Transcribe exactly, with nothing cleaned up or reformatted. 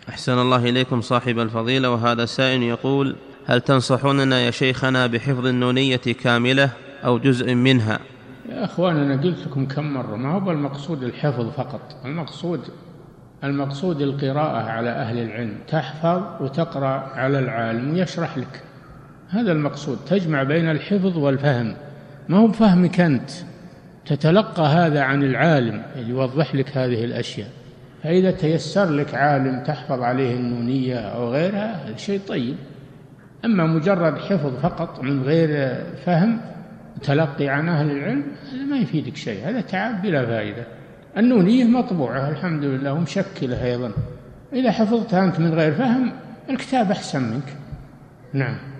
أحسن الله إليكم صاحب الفضيلة. وهذا سائل يقول: هل تنصحوننا يا شيخنا بحفظ النونية كاملة أو جزء منها؟ يا أخوان، أنا قلت لكم كم مرة، ما هو المقصود الحفظ فقط، المقصود المقصود القراءة على أهل العلم، تحفظ وتقرأ على العالم ويشرح لك، هذا المقصود، تجمع بين الحفظ والفهم، ما هو بفهمك أنت، تتلقى هذا عن العالم اللي يوضح لك هذه الأشياء. فإذا تيسر لك عالم تحفظ عليه النونية أو غيرها هذا شيء طيب. أما مجرد حفظ فقط من غير فهم تلقي عن أهل العلم هذا ما يفيدك شيء، هذا تعب بلا فائدة. النونية مطبوعة الحمد لله ومشكلة أيضا، إذا حفظتها أنت من غير فهم الكتاب أحسن منك. نعم.